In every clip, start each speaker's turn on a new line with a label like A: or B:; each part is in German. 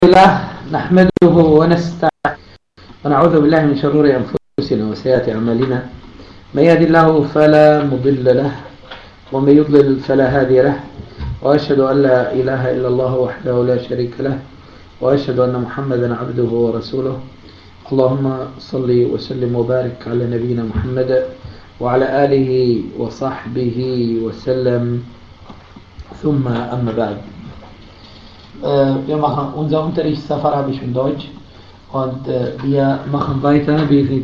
A: الله نحمده ونستعين ونعوذ بالله من شرور أنفسنا وسيئات أعمالنا. من يهد الله فلا مضل له ومن يضلل فلا هادي له، وأشهد أن لا إله إلا الله وحده لا شريك له، وأشهد أن محمدا عبده ورسوله. اللهم صل وسلم وبارك على نبينا محمد وعلى آله وصحبه وسلم. ثم أما بعد. Wir machen unser Unterricht Safarabisch in Deutsch und wir machen weiter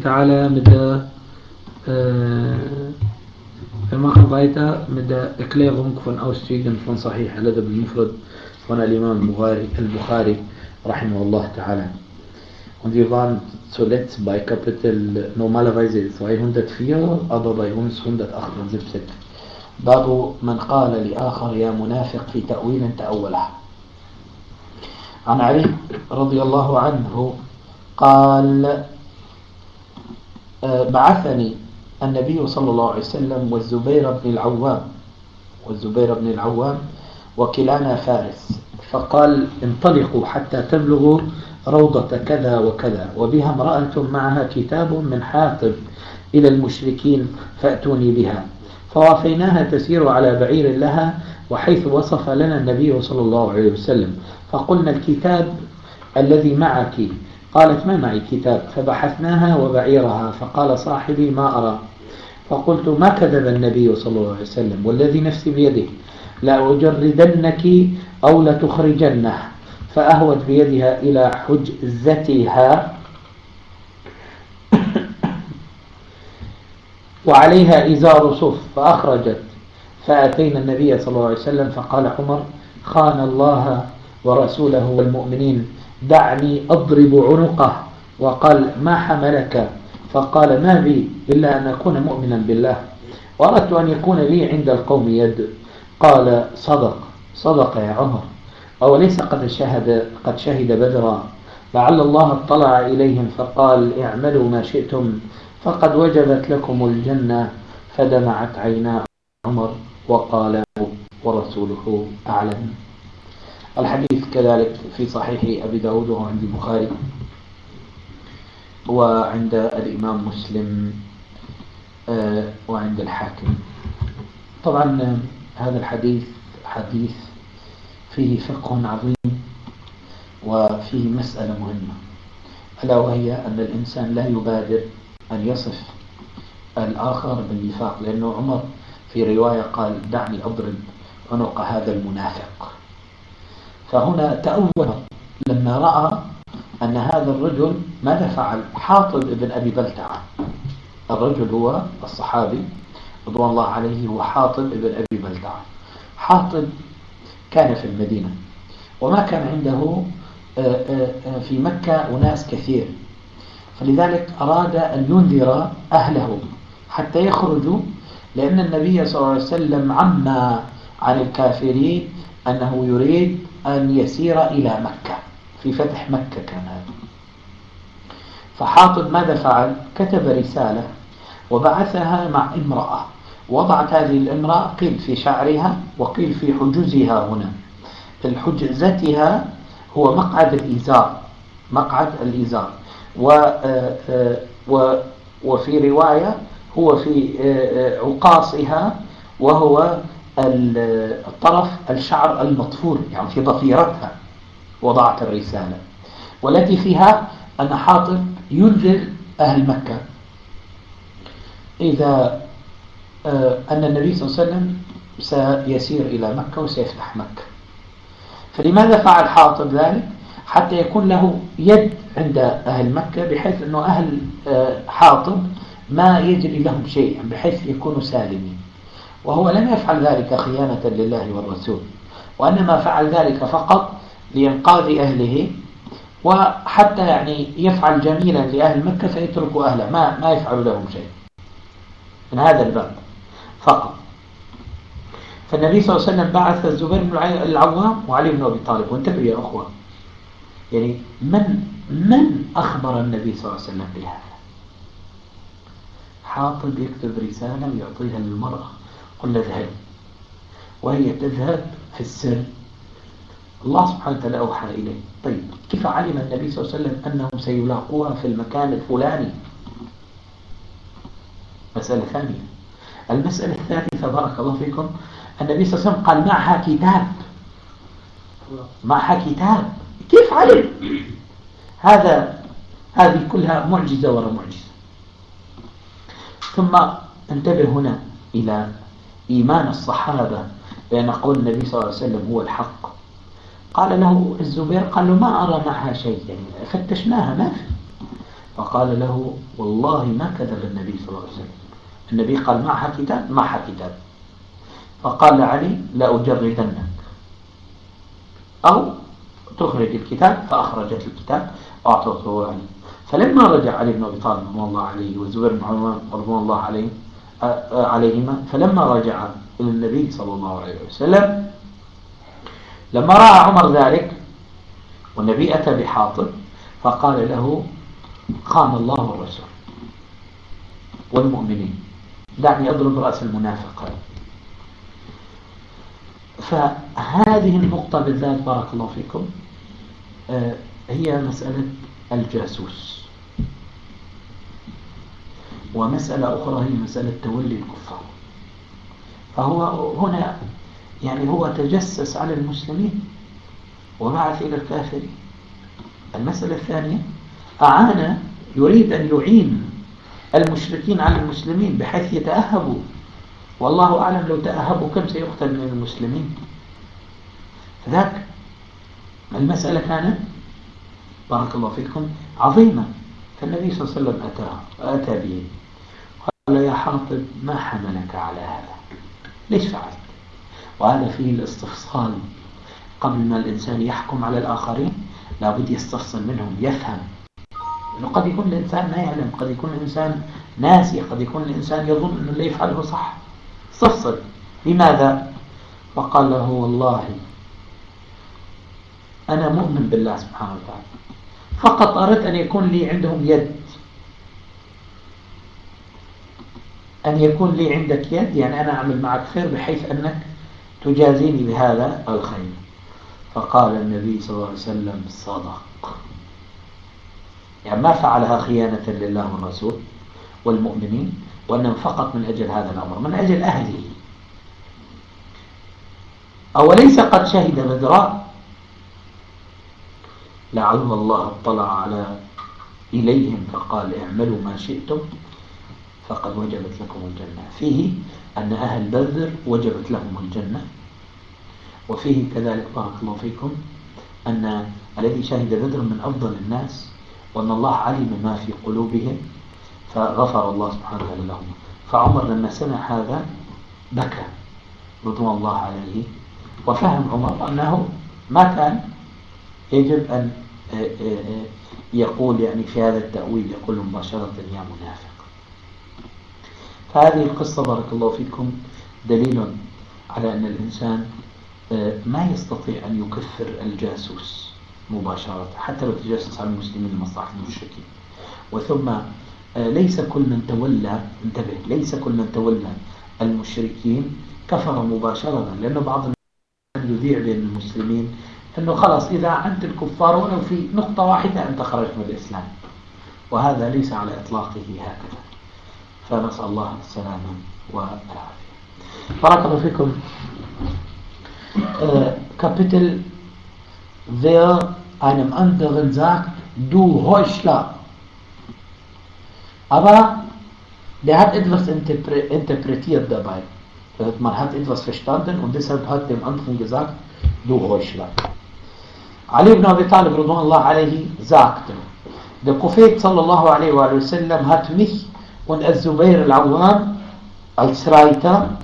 A: mit der Erklärung von Auszügen von Sahih al-Adab al-Mufrad von Imam al-Bukhari rahimahullah ta'ala. Und wir waren zuletzt bei Kapitel normalerweise 204, aber bei uns 178. Babu man qala li akhar ya munafiq fi ta'wil ta'awwalah. عن علي رضي الله عنه قال: بعثني النبي صلى الله عليه وسلم والزبير بن العوام وكلانا فارس، فقال: انطلقوا حتى تبلغوا روضة كذا وكذا وبها امرأة معها كتاب من حاطب إلى المشركين فأتوني بها. فوافيناها تسير على بعير لها وحيث وصف لنا النبي صلى الله عليه وسلم، فقلنا: الكتاب الذي معك؟ قالت: ما معي كتاب. فبحثناها وبعيرها، فقال صاحبي: ما أرى. فقلت: ما كذب النبي صلى الله عليه وسلم والذي نفسي بيده لأجردنك أو لتخرجنه. فأهوت بيدها إلى حجزتها وعليها إزار صف فأخرجت. فأتينا النبي صلى الله عليه وسلم فقال عمر: خان الله ورسوله والمؤمنين، دعني أضرب عنقه. وقال: ما حملك؟ فقال: ما بي إلا أن أكون مؤمنا بالله، وأردت أن يكون لي عند القوم يد. قال: صدق يا عمر، أوليس قد شهد بدرا؟ لعل الله اطلع إليهم فقال: اعملوا ما شئتم فقد وجبت لكم الجنة. فدمعت عينا عمر وقال: ورسوله أعلم. الحديث كذلك في صحيح أبي داود وعند البخاري وعند الإمام مسلم وعند الحاكم. طبعا هذا الحديث حديث فيه فقه عظيم وفيه مسألة مهمة، ألا وهي أن الإنسان لا يبادر أن يصف الآخر بالنفاق، لأنه عمر في رواية قال: دعني أضرب عنق هذا المنافق. فهنا تأول لما رأى أن هذا الرجل ماذا فعل؟ حاطب ابن أبي بلتعة، الرجل هو الصحابي رضوان الله عليه، هو حاطب ابن أبي بلتعة. حاطب كان في المدينة وما كان عنده في مكة أناس كثير، فلذلك أراد أن ينذر أهله حتى يخرجوا، لأن النبي صلى الله عليه وسلم عما عن الكافرين أنه يريد أن يسير إلى مكة في فتح مكة كان هذا. فحاطب ماذا فعل؟ كتب رسالة وبعثها مع امرأة، وضعت هذه الامرأة قيل في شعرها وقيل في حجزها. هنا الحجزتها هو مقعد الإزار وفي رواية هو في عقاصها، وهو الطرف الشعر المطفور، يعني في ضفيرتها وضعت الرسالة، والتي فيها أن حاطب ينذر أهل مكة إذا أن النبي صلى الله عليه وسلم سيسير إلى مكة وسيفتح مكة. فلماذا فعل حاطب ذلك؟ حتى يكون له يد عند أهل مكة، بحيث أنه أهل حاطب ما يجري لهم شيء، بحيث يكونوا سالمين. وهو لم يفعل ذلك خيانة لله والرسول، وإنما فعل ذلك فقط لإنقاذ أهله، وحتى يعني يفعل جميلا لأهل مكة فيتركوا أهله، ما يفعل لهم شيء من هذا الباب فقط. فالنبي صلى الله عليه وسلم بعث الزبير بن العوام وعلي بن أبي طالب. وانتبهوا يا أخوة، يعني من أخبر النبي صلى الله عليه وسلم بهذا؟ حاطب يكتب رسالة ويعطيها للمرأة، قل اذهب، وهي تذهب في السر الله سبحانه وتعالى أوحى إليه. طيب كيف علم النبي صلى الله عليه وسلم أنهم سيلاقوها في المكان الفلاني؟ مسألة ثانية. المسألة الثالثة بارك الله فيكم، النبي صلى الله عليه وسلم قال معها كتاب، معها كتاب، كيف علم؟ هذه كلها معجزة وراء معجزة. ثم انتبه هنا إلى إيمان الصحابة بأن قول النبي صلى الله عليه وسلم هو الحق. قال له الزبير، قال له ما أرى معها شيء، يعني فتشناها ما في. فقال له والله ما كذب النبي صلى الله عليه وسلم، النبي قال معها كتاب، معها كتاب. فقال لعلي لا أجردنك، أو تخرج الكتاب. فأخرجت الكتاب وأعطته علي. فلما رجع علي بن أبي طالب رضوان الله عليه والزبير بن عوام رضوان الله عليهما، فلما رجع إلى النبي صلى الله عليه وسلم، لما رأى عمر ذلك والنبي أتى بحاطب، فقال له خان الله والرسول والمؤمنين، دعني أضرب رأس المنافق. فهذه النقطة بالذات بارك الله فيكم هي مسألة الجاسوس. ومسألة أخرى هي مسألة تولي الكفار. فهو هنا يعني هو تجسس على المسلمين وبعث إلى الكافرين. المسألة الثانية، أعان، يريد أن يعين المشركين على المسلمين بحيث يتأهبوا، والله أعلم لو تأهبوا كم سيقتل من المسلمين. فذاك المسألة كانت بارك الله فيكم عظيمة. فالنبي صلى الله عليه وسلم أتى به، قال يا حاطب ما حملك على هذا، ليش فعلت؟ وهذا فيه الاستفصال. قبل ما الإنسان يحكم على الآخرين لابد يستفصل منهم، يفهم. لأنه قد يكون الإنسان ما يعلم، قد يكون الإنسان ناسي، قد يكون الإنسان يظن أن اللي يفعله صح. استفصل. لماذا؟ فقال له والله أنا مؤمن بالله سبحانه وتعالى، فقط أردت أن يكون لي عندهم يد، أن يكون لي عندك يد، يعني أنا أعمل معك خير بحيث أنك تجازيني بهذا الخير. فقال النبي صلى الله عليه وسلم صدق، يعني ما فعلها خيانة لله والرسول والمؤمنين، وأنهم فقط من أجل هذا الأمر، من أجل أهله. أوليس قد شهد بدرا؟ لعل الله اطلع إليهم فقال اعملوا ما شئتم فقد وجبت لكم الجنة. فيه أن أهل بدر وجبت لهم الجنة، وفيه كذلك بارك الله فيكم أن الذي شهد بدر من أفضل الناس، وأن الله علم ما في قلوبهم فغفر الله سبحانه وتعالى لهم. فعمر لما سمع هذا بكى رضوان الله عليه، وفهم عمر أنه ما كان يجب أن يقول يعني في هذا التأويل، يقول مباشرة يا منافق. فهذه القصة بارك الله فيكم دليل على أن الإنسان ما يستطيع أن يكفر الجاسوس مباشرة حتى لو تجسس على المسلمين لمصلحة المشركين. وثم ليس كل من تولى، انتبه، ليس كل من تولى المشركين كفر مباشرة، لأنه بعض الناس يذيع بين المسلمين أنه خلاص إذا عنت الكفار ولو في نقطة واحدة أنت خرجت من الإسلام، وهذا ليس على إطلاقه هكذا. فنسأل الله السلامة والعافية. بارك الله فيكم. Kapitel wer einem anderen sagt, du Heuchler. Aber der hat etwas interpretiert dabei. Man hat etwas verstanden und deshalb hat dem anderen gesagt, du Heuchler. Ali ibn Abi Talib radhiyallahu alayhi sagte, der Prophet sallallahu alaihi wa sallam hat mich und Az-Zubair al-Awwam als Reiter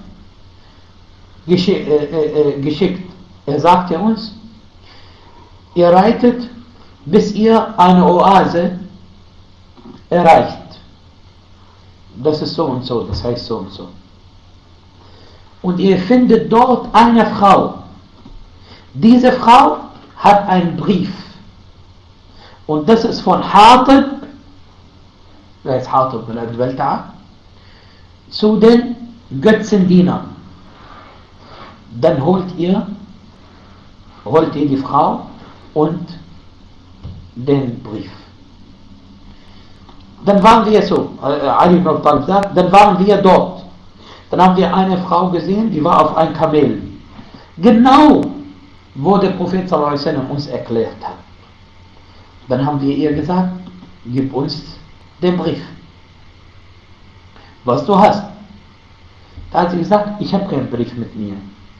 A: geschickt. Er sagte uns, ihr reitet, bis ihr eine Oase erreicht. Das ist so und so, das heißt so und so. Und ihr findet dort eine Frau. Diese Frau hat einen Brief. Und das ist von Hatib, wer ist Hatib bin Abi Balta'a, zu den Götzendienern. Dann holt ihr holte die Frau und den Brief. Dann waren wir so, Ali ibn Abi Talib sagt, dann waren wir dort. Dann haben wir eine Frau gesehen, die war auf einem Kamel. Genau, wo der Prophet sallallahu alaihi wasallam uns erklärt hat. Dann haben wir ihr gesagt, gib uns den Brief, was du hast. Da hat sie gesagt, ich habe keinen Brief mit mir.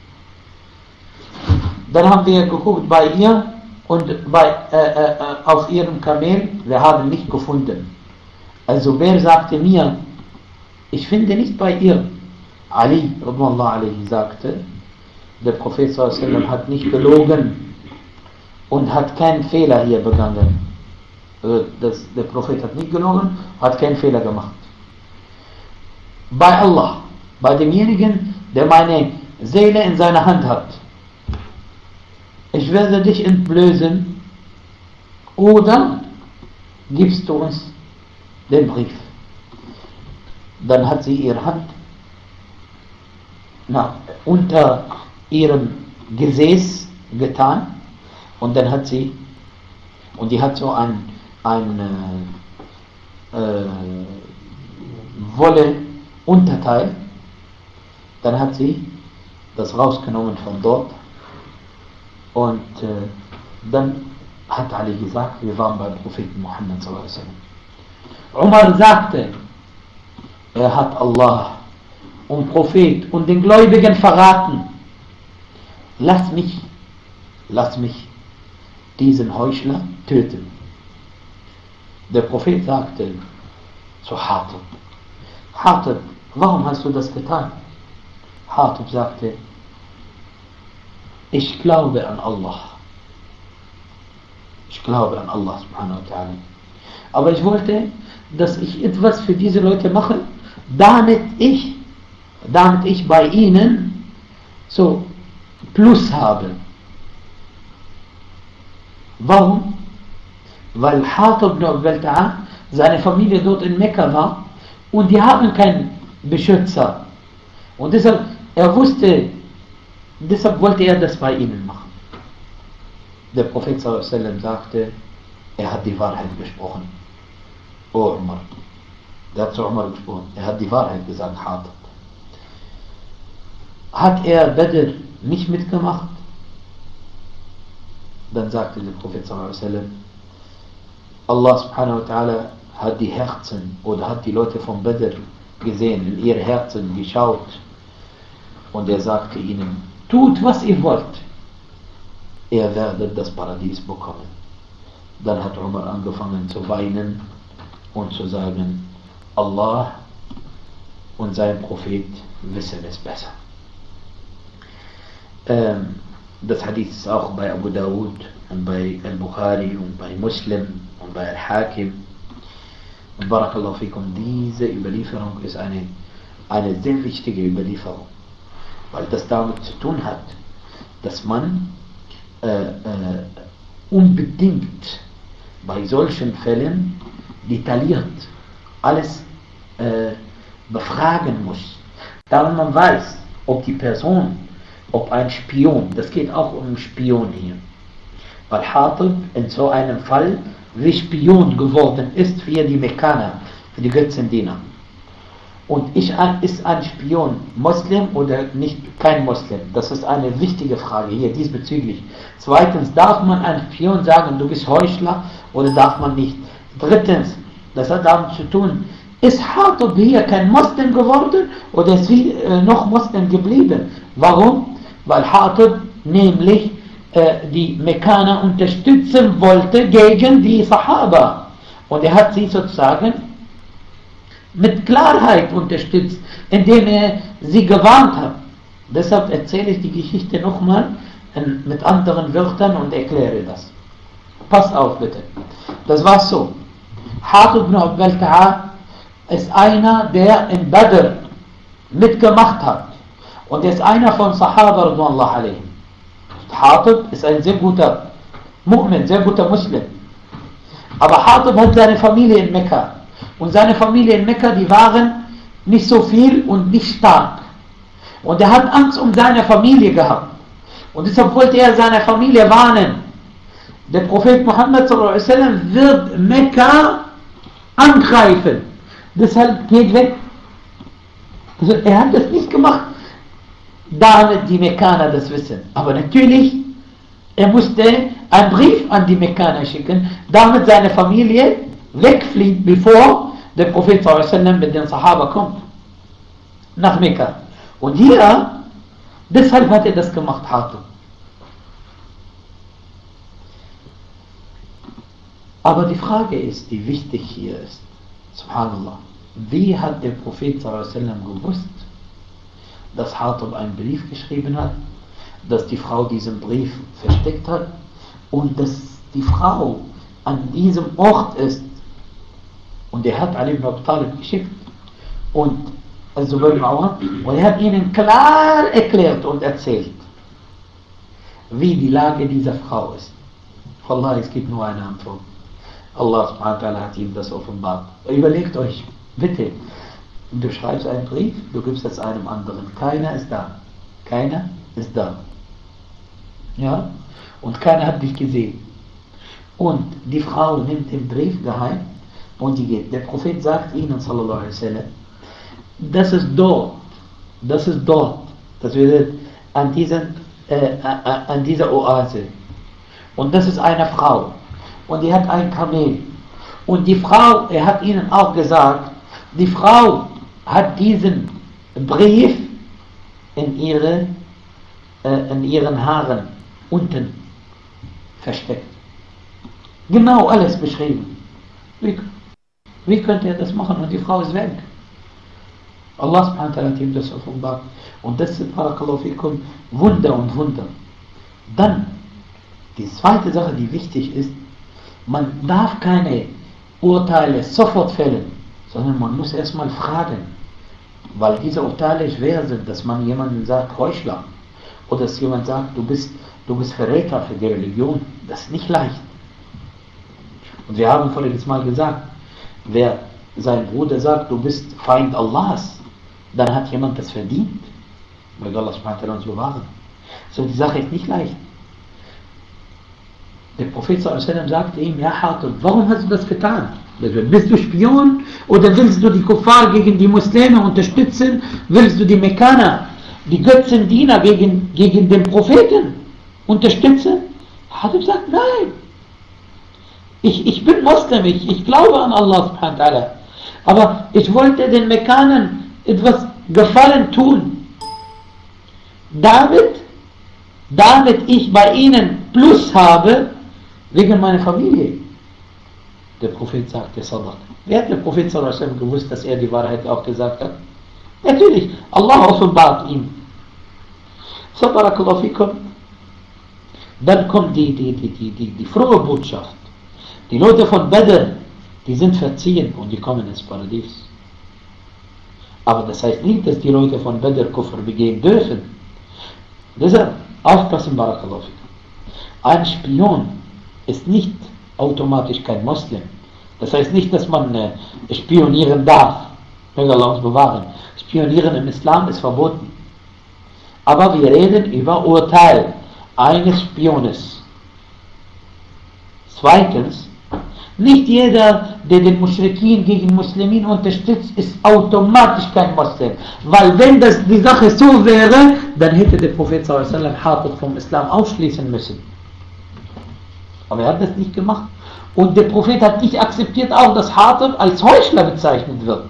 A: Dann haben wir geguckt bei ihr und auf ihrem Kamel, wir haben nicht gefunden. Also wer sagte mir, ich finde nicht bei ihr. Ali radhiyallahu anhu sagte, der Prophet sallallahu alaihi wasallam hat nicht gelogen und hat keinen Fehler hier begangen. Der Prophet hat nicht gelogen, hat keinen Fehler gemacht. Bei Allah, bei demjenigen, der meine Seele in seiner Hand hat. Ich werde dich entblößen oder gibst du uns den Brief. Dann hat sie ihre Hand unter ihrem Gesäß getan und dann hat sie, und die hat so ein Wolle Unterteil, dann hat sie das rausgenommen von dort und dann hat Ali gesagt, wir waren beim Propheten Muhammad sallallahu alaihi wasallam. Umar sagte, er hat Allah und Prophet und den Gläubigen verraten. Lass mich diesen Heuchler töten. Der Prophet sagte zu Hatib, Hatib, warum hast du das getan? Hatib sagte, ich glaube an Allah. Ich glaube an Allah subhanahu wa ta'ala. Aber ich wollte, dass ich etwas für diese Leute mache, damit ich bei ihnen so Plus habe. Warum? Weil Hatib ibn Abi Balta'a, seine Familie dort in Mekka war und die haben keinen Beschützer. Und deshalb wollte er das bei ihnen machen. Der Prophet sallallahu alaihi wasallam sagte, er hat die Wahrheit gesprochen. Oh Umar. Der hat zu Umar gesprochen. Er hat die Wahrheit gesagt, Hatib. Hat er Badr nicht mitgemacht? Dann sagte der Prophet sallallahu alaihi wasallam, Allah subhanahu wa ta'ala hat die Herzen oder hat die Leute von Badr gesehen, in ihre Herzen geschaut und er sagte ihnen, tut was ihr wollt, ihr werdet das Paradies bekommen. Dann hat Umar angefangen zu weinen und zu sagen, Allah und sein Prophet wissen es besser. Das Hadith ist auch bei Abu Dawud und bei Al-Bukhari und bei Muslim und bei Al-Hakim. Und Barakallahu fikum, diese Überlieferung ist eine sehr wichtige Überlieferung, weil das damit zu tun hat, dass man unbedingt bei solchen Fällen detailliert alles befragen muss. Da man weiß, ob die Person, ob ein Spion, das geht auch um Spion hier, weil Hatib in so einem Fall wie Spion geworden ist für die Mekkaner, für die Götzendiener. Und ist ein Spion Muslim oder nicht kein Muslim? Das ist eine wichtige Frage hier diesbezüglich. Zweitens, darf man einem Spion sagen, du bist Heuchler oder darf man nicht? Drittens, das hat damit zu tun, ist Hatib hier kein Muslim geworden oder ist noch Muslim geblieben? Warum? Weil Hatib nämlich die Mekkaner unterstützen wollte gegen die Sahaba. Und er hat sie sozusagen mit Klarheit unterstützt, indem er sie gewarnt hat. Deshalb erzähle ich die Geschichte nochmal mit anderen Wörtern und erkläre das. Pass auf bitte. Das war so. Hatib ibn Abi Balta'a ist einer, der in Badr mitgemacht hat. Und er ist einer von Sahaba radhiyallahu anhum. Hatib ist ein sehr guter Mu'min, sehr guter Muslim. Aber Hatib hat seine Familie in Mekka. Und seine Familie in Mekka, die waren nicht so viel und nicht stark. Und er hat Angst um seine Familie gehabt. Und deshalb wollte er seine Familie warnen. Der Prophet Muhammad sallam wird Mekka angreifen. Deshalb geht weg. Also er hat das nicht gemacht, damit die Mekkaner das wissen. Aber natürlich, er musste einen Brief an die Mekkaner schicken, damit seine Familie wegfliegt, bevor der Prophet sallam mit den Sahaba kommt. Nach Mekka. Und hier, deshalb hat er das gemacht, Hatib. Aber die Frage ist, die wichtig hier ist, subhanallah, wie hat der Prophet sallam gewusst, dass Hatib einen Brief geschrieben hat, dass die Frau diesen Brief versteckt hat und dass die Frau an diesem Ort ist und er hat Ali ibn Abi Talib geschickt und Zubayr ibn Awwam, und er hat ihnen klar erklärt und erzählt, wie die Lage dieser Frau ist. Wallah, es gibt nur eine Antwort. Allah subhanahu wa ta'ala hat ihm das offenbart. Überlegt euch, bitte, du schreibst einen Brief, du gibst es einem anderen. Keiner ist da. Keiner ist da. Ja? Und keiner hat dich gesehen. Und die Frau nimmt den Brief geheim und die geht. Der Prophet sagt ihnen, sallallahu alaihi wasallam, das ist dort, das wird an dieser Oase. Und das ist eine Frau. Und die hat ein Kamel. Und die Frau, er hat ihnen auch gesagt, die Frau hat diesen Brief in ihren Haaren unten versteckt. Genau alles beschrieben. Wie könnte er das machen? Und die Frau ist weg. Allah subhanahu wa ta'ala hat ihm das offenbart. Und das sind, barakallahu fikum, Wunder und Wunder. Dann, die zweite Sache, die wichtig ist, man darf keine Urteile sofort fällen, sondern man muss erstmal fragen, weil diese Urteile schwer sind, dass man jemandem sagt, Heuchler, oder dass jemand sagt, du bist Verräter für die Religion. Das ist nicht leicht. Und wir haben voriges Mal gesagt, wer sein Bruder sagt, du bist Feind Allahs, dann hat jemand das verdient. Möge Allah subhanahu wa ta'ala uns bewahren. So, die Sache ist nicht leicht. Der Prophet sallallahu alaihi wasallam sagte ihm, ja Hatib, warum hast du das getan? Bist du Spion oder willst du die Kuffar gegen die Muslime unterstützen? Willst du die Mekkaner, die Götzendiener gegen den Propheten unterstützen? Hatib sagt, nein. Ich bin Muslim, ich glaube an Allah subhanahu wa ta'ala. Aber ich wollte den Mekkanern etwas Gefallen tun. Damit ich bei ihnen Plus habe, wegen meiner Familie. Der Prophet sagte, Sadaq. Wer hat der Prophet sallallahu alaihi wasallam gewusst, dass er die Wahrheit auch gesagt hat? Natürlich, Allah offenbart ihm. So, barakallahu fikum. Dann kommt die frohe Botschaft. Die Leute von Badr, die sind verziehen und die kommen ins Paradies. Aber das heißt nicht, dass die Leute von Badr Kufr begehen dürfen. Deshalb aufpassen, barakallahu fikum. Ein Spion ist nicht automatisch kein Muslim. Das heißt nicht, dass man spionieren darf. Möge Allah uns bewahren. Spionieren im Islam ist verboten. Aber wir reden über Urteil eines Spiones. Zweitens, nicht jeder, der den Muschrikin gegen Muslimin unterstützt, ist automatisch kein Muslim. Weil wenn das die Sache so wäre, dann hätte der Prophet sallallahu alaihi wasallam Hatib vom Islam ausschließen müssen. Aber er hat das nicht gemacht. Und der Prophet hat nicht akzeptiert auch, dass Hatib als Heuchler bezeichnet wird.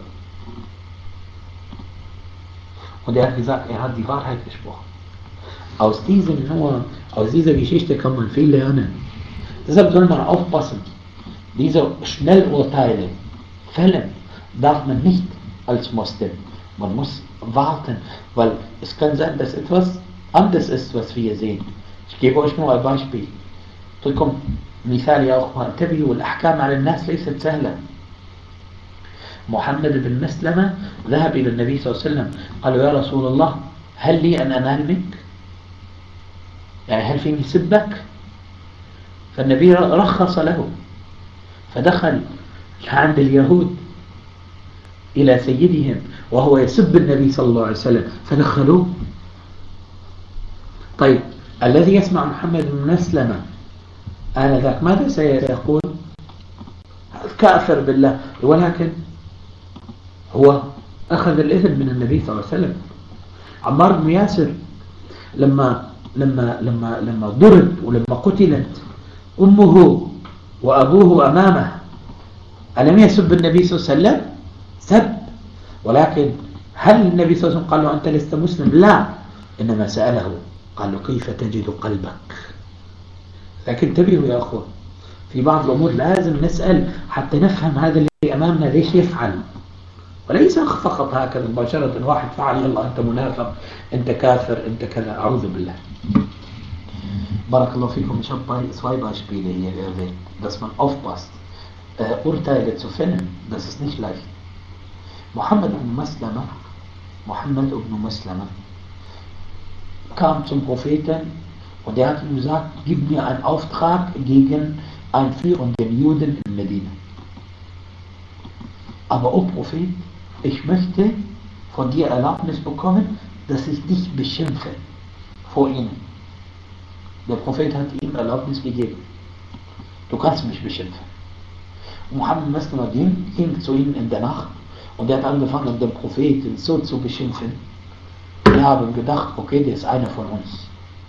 A: Und er hat gesagt, er hat die Wahrheit gesprochen. Aus dieser Geschichte kann man viel lernen. Deshalb soll man aufpassen. Diese Schnellurteile, Fälle, darf man nicht als Muslim. Man muss warten, weil es kann sein, dass etwas anderes ist, was wir sehen. Ich gebe euch nur ein Beispiel. لكم مثال يا أخوة انتبهوا الأحكام على الناس ليست سهلة. محمد بن مسلمة ذهب إلى النبي صلى الله عليه وسلم قال يا رسول الله هل لي أن أنال منك؟ يعني هل فيني سبك؟ فالنبي رخص له فدخل عند اليهود إلى سيدهم وهو يسب النبي صلى الله عليه وسلم فدخلوه. طيب الذي يسمع محمد بن مسلمة آنذاك ماذا سيقول؟ كافر بالله، ولكن هو أخذ الإذن من النبي صلى الله عليه وسلم. عمار بن ياسر لما ضرب ولما قتلت أمه وأبوه أمامه، ألم يسب النبي صلى الله عليه وسلم؟ سب، ولكن هل النبي صلى الله عليه وسلم قال له أنت لست مسلم؟ لا، إنما سأله قال له كيف تجد قلبك؟ لكن انتبهوا يا أخوة، في بعض الأمور لازم نسأل حتى نفهم هذا اللي أمامنا ليش يفعل، وليس فقط هكذا مباشرة واحد فعل يلا أنت منافق، أنت كافر، أنت كذا، أعوذ بالله. Barakallahu fikum, ich habe zwei Beispiele hier erwähnt, dass man aufpasst. Urteile zu finden, das ist nicht leicht. Muhammad ibn Maslama kam zum Propheten und er hat ihm gesagt, gib mir einen Auftrag gegen Einführung der Juden in Medina. Aber o Prophet, ich möchte von dir Erlaubnis bekommen, dass ich dich beschimpfe vor ihnen. Der Prophet hat ihm Erlaubnis gegeben. Du kannst mich beschimpfen. Muhammad Maslama ging zu ihnen in der Nacht und er hat angefangen, den Propheten so zu beschimpfen. Wir haben gedacht, okay, der ist einer von uns.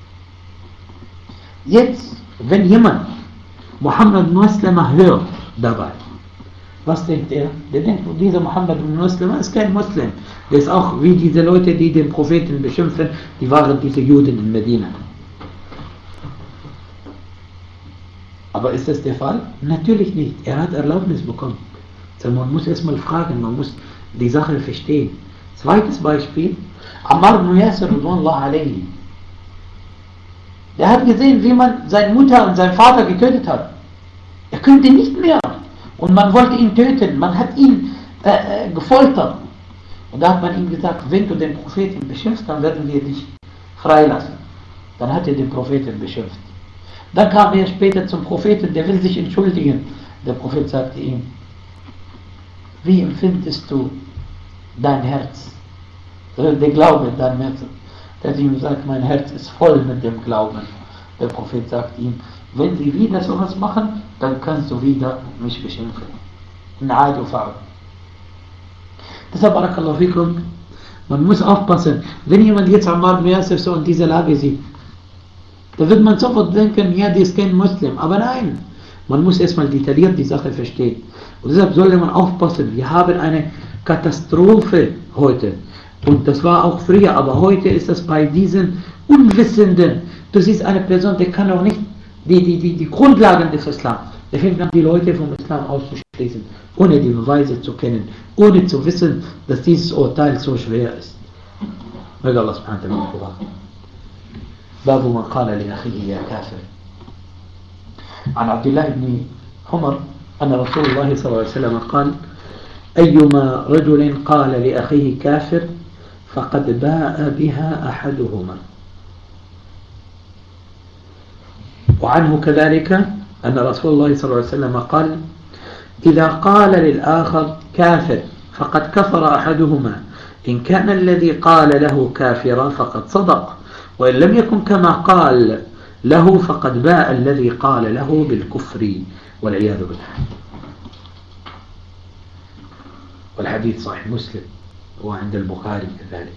A: Jetzt, wenn jemand Muhammad Maslama hört dabei, was denkt er? Der denkt, dieser Muhammad Maslama ist kein Muslim. Der ist auch wie diese Leute, die den Propheten beschimpfen, die waren diese Juden in Medina. Aber ist das der Fall? Natürlich nicht. Er hat Erlaubnis bekommen. Also man muss erstmal fragen, man muss die Sache verstehen. Zweites Beispiel, Ammar ibn Yasir radhiyallahu alayhi. Der hat gesehen, wie man seine Mutter und seinen Vater getötet hat. Er könnte nicht mehr. Und man wollte ihn töten. Man hat ihn gefoltert. Und da hat man ihm gesagt, wenn du den Propheten beschimpfst, dann werden wir dich freilassen. Dann hat er den Propheten beschimpft. Dann kam er später zum Propheten, der will sich entschuldigen. Der Prophet sagte ihm, wie empfindest du dein Herz? Der Glaube in deinem Herzen. Der hat ihm gesagt, mein Herz ist voll mit dem Glauben. Der Prophet sagt ihm, wenn sie wieder sowas machen, dann kannst du wieder mich beschimpfen. Deshalb, Barakallahu fikum, man muss aufpassen, wenn jemand jetzt Ammar ibn Yasir so in dieser Lage sieht, da wird man sofort denken, ja, der ist kein Muslim. Aber nein, man muss erstmal detailliert die Sache verstehen. Und deshalb sollte man aufpassen. Wir haben eine Katastrophe heute. Und das war auch früher, aber heute ist das bei diesen Unwissenden. Du siehst eine Person, der kann auch nicht die Grundlagen des Islam. Der fängt an, die Leute vom Islam auszuschließen, ohne die Beweise zu kennen, ohne zu wissen, dass dieses Urteil so schwer ist. Möge Allah subhanahu wa ta'ala bewahren. باب من قال لأخيه يا كافر. عن عبد الله بن عمر أن رسول الله صلى الله عليه وسلم قال أيما رجل قال لأخيه كافر فقد باء بها أحدهما. وعنه كذلك أن رسول الله صلى الله عليه وسلم قال إذا قال للآخر كافر فقد كفر أحدهما إن كان الذي قال له كافرا فقد صدق وإن لم يكن كما قال له فقد باء الذي قال له بالكفر والعياذ بالله. والحديث صحيح مسلم وعند البخاري كذلك.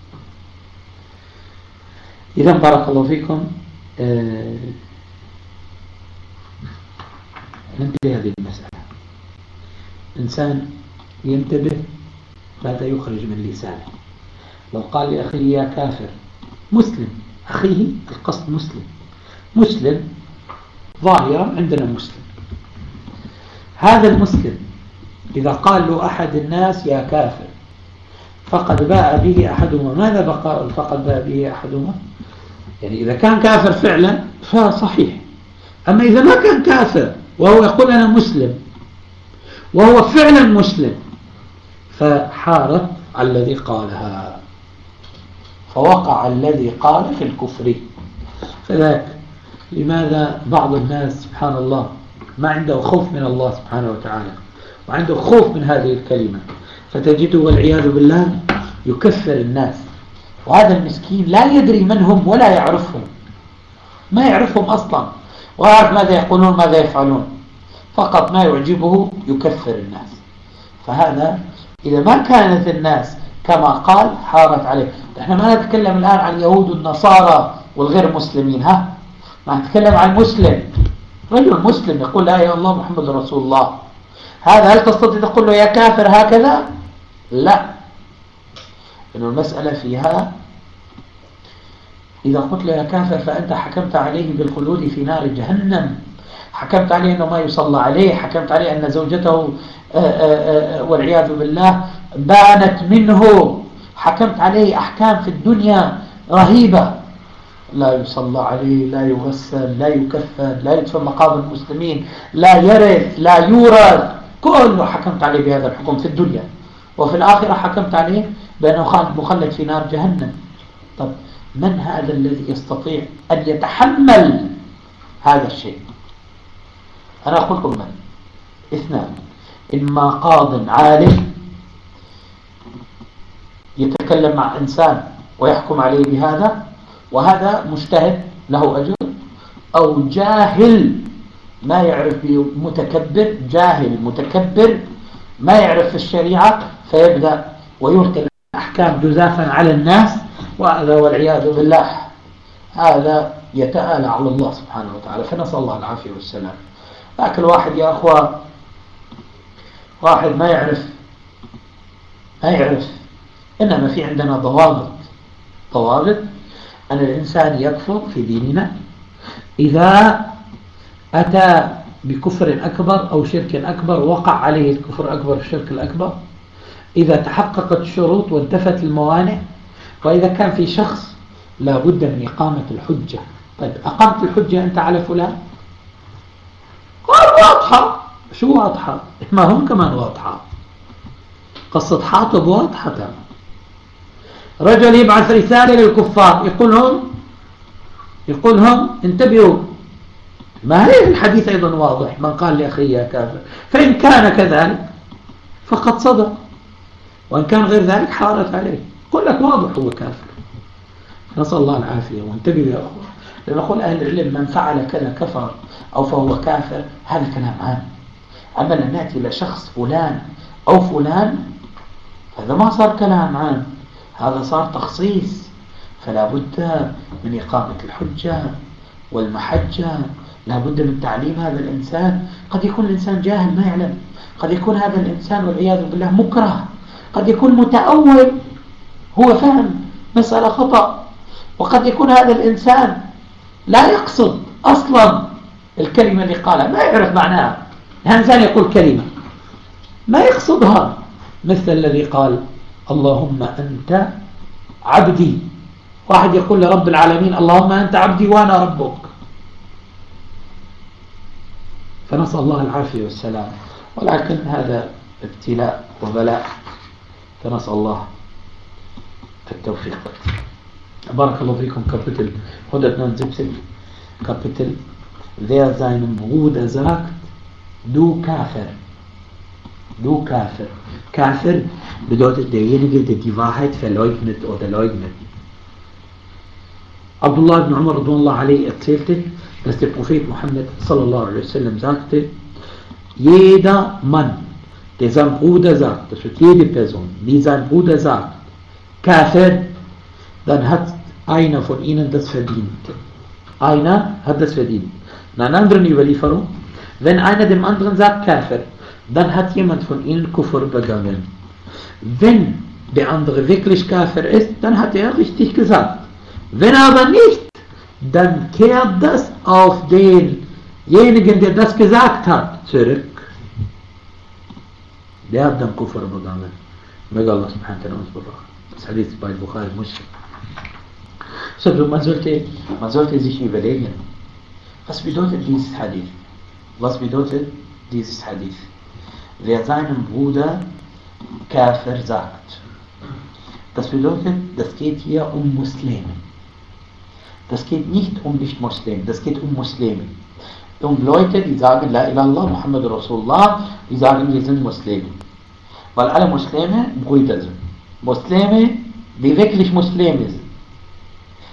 A: إذا بارك الله فيكم ننتبه هذه المسألة. إنسان ينتبه ماذا يخرج من لسانه. لو قال لأخيه يا كافر مسلم، أخيه القصد مسلم ظاهرا عندنا مسلم، هذا المسلم إذا قال له أحد الناس يا كافر فقد باء به أحدهما. ماذا بقى فقد باء به أحدهما؟ يعني إذا كان كافر فعلا فصحيح، أما إذا ما كان كافر وهو يقول أنا مسلم وهو فعلا مسلم فحارت على الذي قالها، فوقع الذي قال في الكفر. فذلك لماذا بعض الناس سبحان الله ما عنده خوف من الله سبحانه وتعالى وعنده خوف من هذه الكلمة، فتجده والعياذ بالله يكفر الناس، وهذا المسكين لا يدري من هم ولا يعرفهم، ما يعرفهم أصلا، ويعرف ماذا يقولون ماذا يفعلون، فقط ما يعجبه يكفر الناس. فهذا إذا ما كانت الناس كما قال حارت عليه. احنا ما نتكلم الآن عن اليهود والنصارى والغير مسلمين، ما نتكلم عن مسلم، رجل مسلم يقول لا إله إلا الله محمد رسول الله، هذا هل تستطيع تقول له يا كافر هكذا؟ لا، إنه المسألة فيها إذا قلت له يا كافر فأنت حكمت عليه بالخلود في نار جهنم، حكمت عليه أنه ما يصلى عليه، حكمت عليه أن زوجته والعياذ بالله بانت منه، حكمت عليه أحكام في الدنيا رهيبة، لا يصلى عليه، لا يغسل، لا يكفن، لا يدفن مقابر المسلمين، لا يرث، لا يورث، كله حكمت عليه بهذا الحكم في الدنيا، وفي الآخرة حكمت عليه بأنه مخلد في نار جهنم. طب من هذا الذي يستطيع أن يتحمل هذا الشيء؟ أنا أقول لكم من اثنان: إما قاض عالم يتكلم مع إنسان ويحكم عليه بهذا وهذا مجتهد له أجر، أو جاهل ما يعرف متكبر، جاهل متكبر ما يعرف في الشريعة فيبدأ ويلقي الأحكام جزافا على الناس، وهذا والعياذ بالله هذا يتآلى على الله سبحانه وتعالى، فنسأل الله العافية والسلام. لكن الواحد يا أخوة، واحد ما يعرف إنما في عندنا ضوابط أن الإنسان يكفر في ديننا إذا أتى بكفر أكبر أو شرك أكبر، وقع عليه الكفر الأكبر والشرك الأكبر، إذا تحققت الشروط وانتفت الموانع، وإذا كان في شخص لا بد من إقامة الحجة. طيب أقمت الحجة أنت على فلان؟ قال واضحة. شو واضحة؟ ما هم كمان واضحة. قصة حاطب واضحة تمام. رجل يبعث رسالة للكفار يقول لهم انتبهوا، ما هي الحديث أيضا واضح، من قال لأخي يا كافر، فإن كان كذلك فقد صدق، وإن كان غير ذلك حارت عليه. قل لك واضح هو كافر، نسأل الله العافية. وانتبهوا يا أخوة، لأن نقول أهل العلم من فعل كذا كفر أو فهو كافر، هذا كلام عام. أما لن نأتي لشخص فلان أو فلان، هذا ما صار كلام عام، هذا صار تخصيص. فلا بد من إقامة الحجة والمحجة، لا بد من تعليم هذا الإنسان. قد يكون الإنسان جاهل ما يعلم، قد يكون هذا الإنسان والعياذ بالله مكره، قد يكون متأول هو فهم مسألة خطأ، وقد يكون هذا الإنسان لا يقصد أصلا الكلمة اللي قالها، ما يعرف معناها. الإنسان يقول كلمة ما يقصدها، مثل الذي قال اللهم أنت عبدي، واحد يقول لرب العالمين اللهم أنت عبدي وأنا ربك، فنسأل الله العافية والسلام. ولكن هذا ابتلاء وبلاء، فنسأل الله التوفيق. بارك الله فيكم. Kapitel 179 Kapitel: Wer seinem Bruder sagt, du Kafir. Du Kafir. Kafir bedeutet derjenige, der die Wahrheit verleugnet oder leugnet. Abdullah ibn Umar radhiyallahu anhu erzählte, dass der Prophet Muhammad sallallahu alaihi wasallam sagte, jeder Mann, der seinem Bruder sagt, das wird jede Person, die seinem Bruder sagt, Kafir, dann hat einer von ihnen das verdient. Einer hat das verdient. In einer anderen Überlieferung, wenn einer dem anderen sagt Kafir, dann hat jemand von ihnen Kufr begangen. Wenn der andere wirklich Kafir ist, dann hat er richtig gesagt. Wenn aber nicht, dann kehrt das auf denjenigen, der das gesagt hat, zurück. Der hat dann Kufr begangen. Möge Allah subhanahu wa ta'ala uns bewahren. Das Hadith bei Bukhari Muslim. So, man sollte sich überlegen, was bedeutet dieses Hadith? Was bedeutet dieses Hadith? Wer seinem Bruder Kafir sagt, das bedeutet, das geht hier um Muslime. Das geht nicht um Nicht-Muslime, das geht um Muslime. Um Leute, die sagen, La ilaha illallah, Muhammad Rasulullah, die sagen, wir sind Muslime. Weil alle Muslime Brüder sind. Muslime, die wirklich Muslime sind.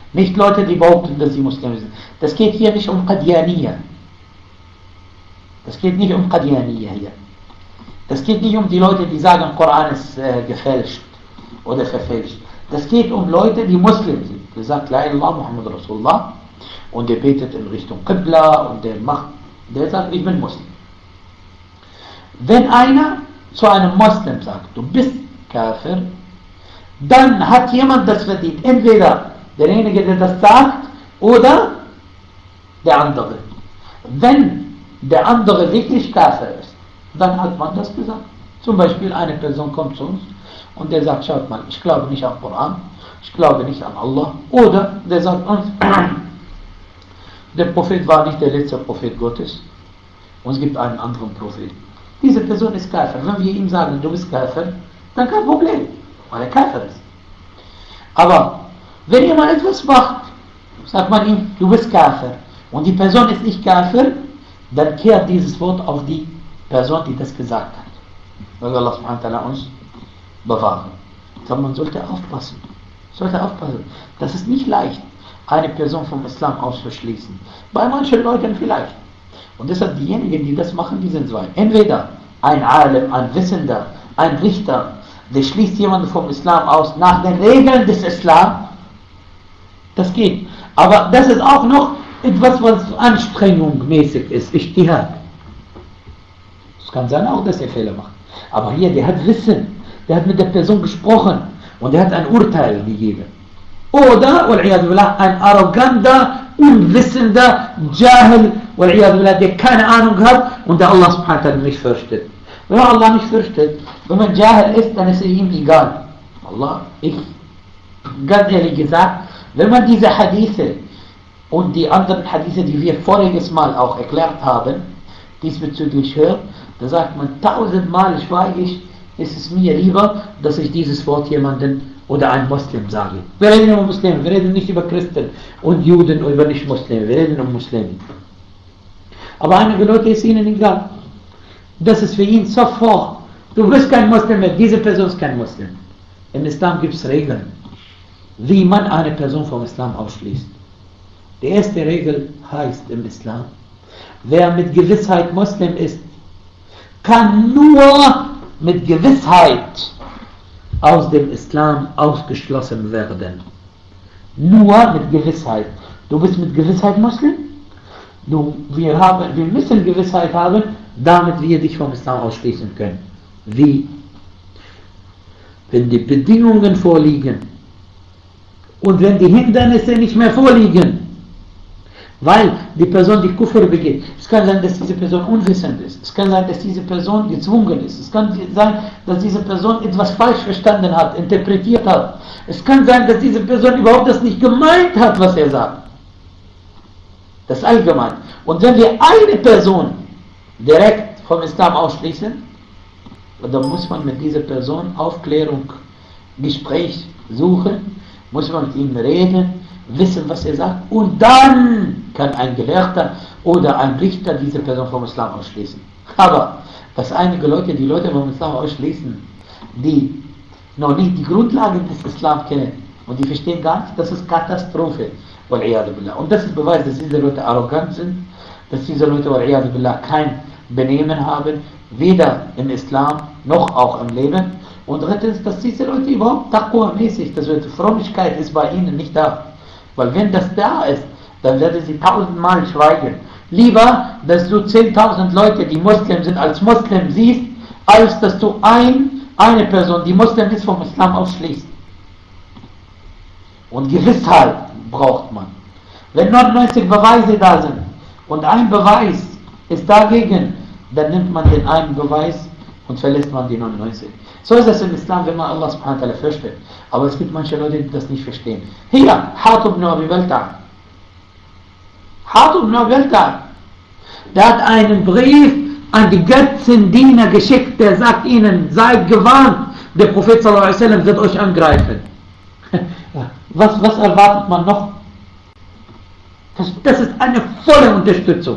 A: Nicht Leute, die behaupten, dass sie Muslime sind. Das geht hier nicht um Qadianiyya. Das geht nicht um Qadianiyya hier. Das geht nicht um die Leute, die sagen, Koran ist gefälscht oder verfälscht. Das geht um Leute, die Muslim sind. Der sagt, La ilaha Muhammad Rasulullah, und der betet in Richtung Qibla und der sagt, ich bin Muslim. Wenn einer zu einem Muslim sagt, du bist Kafir, dann hat jemand das verdient. Entweder derjenige, der das sagt, oder der andere. Wenn der andere wirklich Kafir ist, dann hat man das gesagt. Zum Beispiel eine Person kommt zu uns und der sagt, schaut mal, ich glaube nicht an Koran, ich glaube nicht an Allah. Oder der sagt uns, der Prophet war nicht der letzte Prophet Gottes und es gibt einen anderen Prophet. Diese Person ist Kafir. Wenn wir ihm sagen, du bist Kafir, dann kein Problem, weil er Kafir ist. Aber wenn jemand etwas macht, sagt man ihm, du bist Kafir, und die Person ist nicht Kafir, dann kehrt dieses Wort auf die Person, die das gesagt hat. Weil Allah subhanahu wa ta'ala uns bewahren. Also man sollte aufpassen. Das ist nicht leicht, eine Person vom Islam auszuschließen. Bei manchen Leuten vielleicht. Und deshalb diejenigen, die das machen, die sind zwei. Entweder ein Alim, ein Wissender, ein Richter, der schließt jemanden vom Islam aus nach den Regeln des Islam. Das geht. Aber das ist auch noch etwas, was anstrengungsmäßig ist. Ijtihad. Es kann sein auch, dass er Fehler macht. Aber hier, der hat Wissen. Der hat mit der Person gesprochen. Und der hat ein Urteil gegeben. Oder, ein arroganter, unwissender Jahil, der keine Ahnung hat und der Allah subhanahu wa ta'ala nicht fürchtet. Wenn man Allah nicht fürchtet, wenn man Jahil ist, dann ist es ihm egal. Ganz ehrlich gesagt, wenn man diese Hadithe und die anderen Hadithe, die wir voriges Mal auch erklärt haben, diesbezüglich hört, da sagt man 1000-mal schweige ich, ist es mir lieber, dass ich dieses Wort jemanden oder ein Muslim sage. Wir reden über Muslime, wir reden nicht über Christen und Juden oder über Nicht-Muslime, wir reden um Muslime. Aber einige Leute ist ihnen egal. Das ist für ihn sofort. Du bist kein Muslim mehr, diese Person ist kein Muslim. Im Islam gibt es Regeln, wie man eine Person vom Islam ausschließt. Die erste Regel heißt im Islam, wer mit Gewissheit Muslim ist, kann nur mit Gewissheit aus dem Islam ausgeschlossen werden. Nur mit Gewissheit. Du bist mit Gewissheit Muslim? Wir müssen Gewissheit haben, damit wir dich vom Islam ausschließen können. Wie? Wenn die Bedingungen vorliegen und wenn die Hindernisse nicht mehr vorliegen, weil die Person die Kufr begeht. Es kann sein, dass diese Person unwissend ist. Es kann sein, dass diese Person gezwungen ist. Es kann sein, dass diese Person etwas falsch verstanden hat, interpretiert hat. Es kann sein, dass diese Person überhaupt das nicht gemeint hat, was er sagt. Das ist allgemein. Und wenn wir eine Person direkt vom Islam ausschließen, dann muss man mit dieser Person Aufklärung, Gespräch suchen, muss man mit ihm reden, wissen, was er sagt, und dann kann ein Gelehrter oder ein Richter diese Person vom Islam ausschließen. Aber was einige Leute, die Leute vom Islam ausschließen, die noch nicht die Grundlagen des Islam kennen und die verstehen gar nicht, das ist Katastrophe. Und das ist Beweis, dass diese Leute arrogant sind, dass diese Leute kein Benehmen haben, weder im Islam noch auch im Leben. Und drittens, dass diese Leute überhaupt Taqwa-mäßig, das heißt, Frömmigkeit ist bei ihnen nicht da. Weil wenn das da ist, dann werden sie 1000-mal schweigen. Lieber, dass du 10.000 Leute, die Muslim sind, als Muslim siehst, als dass du eine Person, die Muslim ist, vom Islam ausschließt. Und Gewissheit braucht man. Wenn 99 Beweise da sind und ein Beweis ist dagegen, dann nimmt man den einen Beweis und verlässt man die 99. So ist das im Islam, wenn man Allah subhanahu wa ta'ala fürchtet. Aber es gibt manche Leute, die das nicht verstehen. Hier, Hatib ibn Abi Balta'a. Hatib ibn Abi Balta'a. Der hat einen Brief an die Götzendiener geschickt, der sagt ihnen, seid gewarnt, der Prophet sallallahu alaihi wasallam wird euch angreifen. Was erwartet man noch? Das ist eine volle Unterstützung.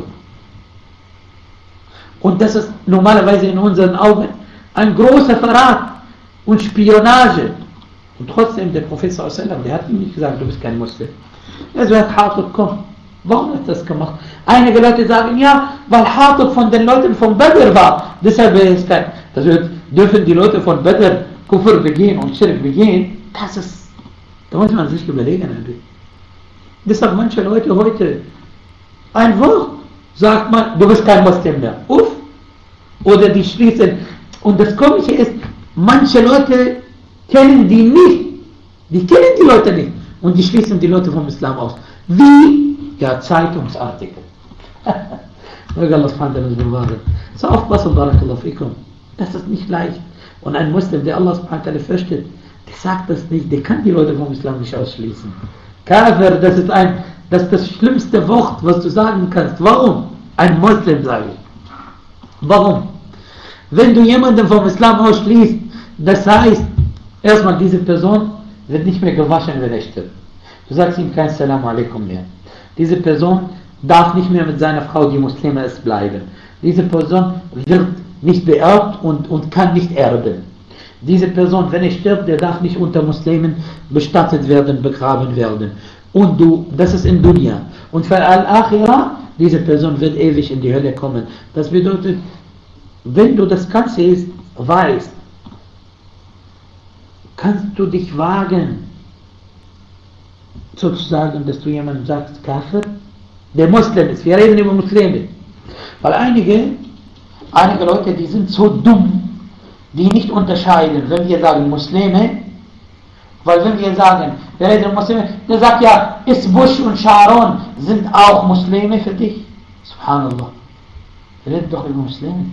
A: Und das ist normalerweise in unseren Augen ein großer Verrat und Spionage. Und trotzdem, der Prophet sallallahu alaihi wasallam, der hat ihm nicht gesagt, du bist kein Muslim. Es wird Hatib kommen. Warum hat das gemacht? Einige Leute sagen, ja, weil Hatib von den Leuten von Badr war. Deshalb ist es kein. Das wird, dürfen die Leute von Badr Kufr begehen und Schirk begehen. Das ist, da muss man sich überlegen. Deshalb manche Leute heute, ein Wort, sagt man, du bist kein Muslim mehr. Uff. Oder die schließen. Und das Komische ist, manche Leute kennen die nicht. Die kennen die Leute nicht. Und die schließen die Leute vom Islam aus. Wie? Ja, Zeitungsartikel. Möge Allah subhanahu wa ta'ala uns bewahren. So aufpassen, barakallahu fikum. Das ist nicht leicht. Und ein Muslim, der Allah subhanahu wa ta'ala fürchtet, der sagt das nicht, der kann die Leute vom Islam nicht ausschließen. Kafir, das ist das schlimmste Wort, was du sagen kannst. Warum? Ein Muslim, sage ich. Warum? Wenn du jemanden vom Islam ausschließt, das heißt, erstmal diese Person wird nicht mehr gewaschen, wenn er stirbt. Du sagst ihm kein Salam alaikum mehr. Diese Person darf nicht mehr mit seiner Frau, die Muslime ist, bleiben. Diese Person wird nicht beerbt und kann nicht erben. Diese Person, wenn er stirbt, der darf nicht unter Muslimen bestattet werden, begraben werden. Und das ist in Dunya. Und für Al-Akhirah, diese Person wird ewig in die Hölle kommen. Das bedeutet, wenn du das Ganze weißt, kannst du dich wagen, sozusagen, dass du jemandem sagst, Kafir, der Muslim ist. Wir reden über Muslime. Weil einige Leute, die sind so dumm, die nicht unterscheiden, wenn wir sagen Muslime, weil wenn wir sagen, wir reden über Muslime, der sagt ja, ist Bush und Sharon sind auch Muslime für dich? Subhanallah. Wir reden doch über Muslime.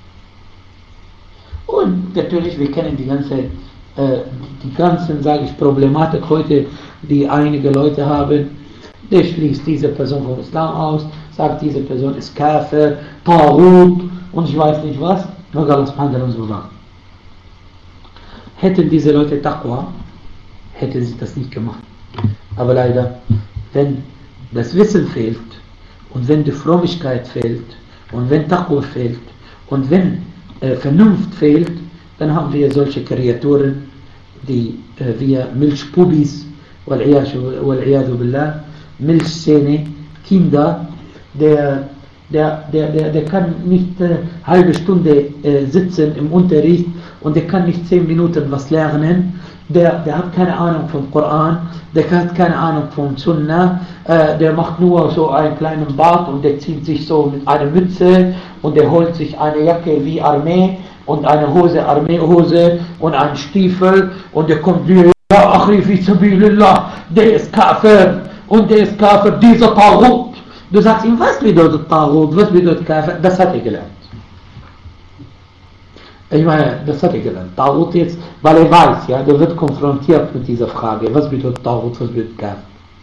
A: Und natürlich, wir kennen die ganzen, sage ich, Problematik heute, die einige Leute haben. Der schließt diese Person vom Islam aus, sagt, diese Person ist Kafir, Taghut und ich weiß nicht was. Möge Allah subhanahu wa ta'ala uns bewahren. Hätten diese Leute Taqwa, hätten sie das nicht gemacht. Aber leider, wenn das Wissen fehlt und wenn die Frömmigkeit fehlt und wenn Taqwa fehlt und wenn Vernunft fehlt, dann haben wir solche Kreaturen, die wir Milchpubis, wal-iyadu billah, Milchszene, Kinder, der kann nicht halbe Stunde sitzen im Unterricht und der kann nicht 10 Minuten was lernen, der hat keine Ahnung vom Koran, der hat keine Ahnung vom Sunnah, der macht nur so einen kleinen Bart und der zieht sich so mit einer Mütze und der holt sich eine Jacke wie Armee und eine Hose, Armeehose und einen Stiefel und der kommt wie, ja, Akhi fi sabilillah, der ist Kafir und der ist Kafir, dieser Taghut. Du sagst ihm, was bedeutet Taghut, was bedeutet Kafir? Das hat er gelernt. Ich meine, das hat er gelernt. Taghut jetzt, weil er weiß, ja, der wird konfrontiert mit dieser Frage, was bedeutet Taghut, was bedeutet Kafir.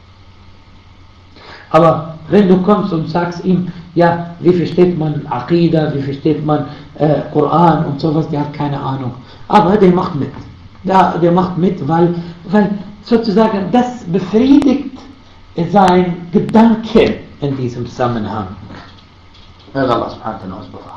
A: Aber wenn du kommst und sagst ihm, ja, wie versteht man Aqidah, wie versteht man Koran und sowas, der hat keine Ahnung. Aber der macht mit. Der macht mit, weil sozusagen das befriedigt sein Gedanke in diesem Zusammenhang. Allah subhanahu wa ta'ala.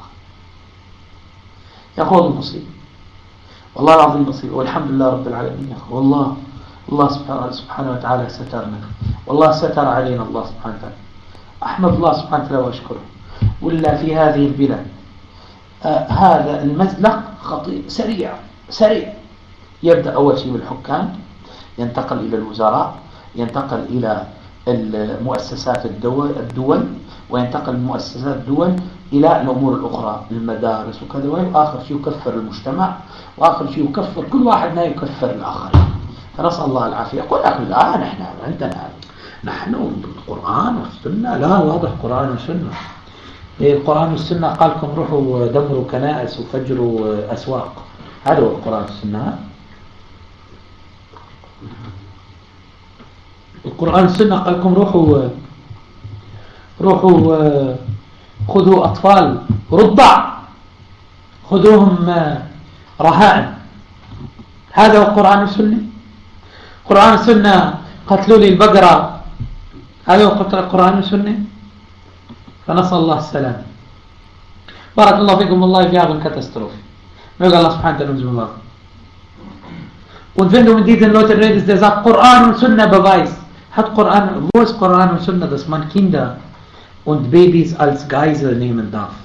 A: يقول المصيب والله العظيم مصيب والحمد لله رب العالمين يا أخوة والله الله سبحانه وتعالى سترنا والله ستر علينا الله سبحانه وتعالى أحمد الله سبحانه وتعالى وأشكره ولا في هذه البلاد هذا المزلق خطير سريع يبدأ أول شيء بالحكام ينتقل إلى الوزراء ينتقل إلى المؤسسات الدول وينتقل من مؤسسات الدول إلى الأمور الأخرى المدارس وكذا وآخر شيء يكفر المجتمع وآخر شيء يكفر كل واحد ما يكفر الآخرين فنسأل الله العافية يقول أخي لا نحن عندنا نحن القرآن والسنة لا واضح قرآن والسنة القرآن والسنة قال لكم روحوا دمروا كنائس وفجروا أسواق هذا هو القرآن والسنة القرآن والسنة قال لكم روحوا خذوا أطفال رضع خذوهم رهائن هذا هو القرآن والسنة القرآن والسنة قتلوا لي البقرة هذا هو القرآن والسنة فنسأل الله السلام بارك الله فيكم والله في هذا الكاتاستروف möge Allah subhanahu wa ta'ala uns bewahren und wenn du mit diesen Leuten redest der sagt Koran und Sunna beweist Wo ist Koran und Sunna, dass man Kinder und Babys als Geisel nehmen darf?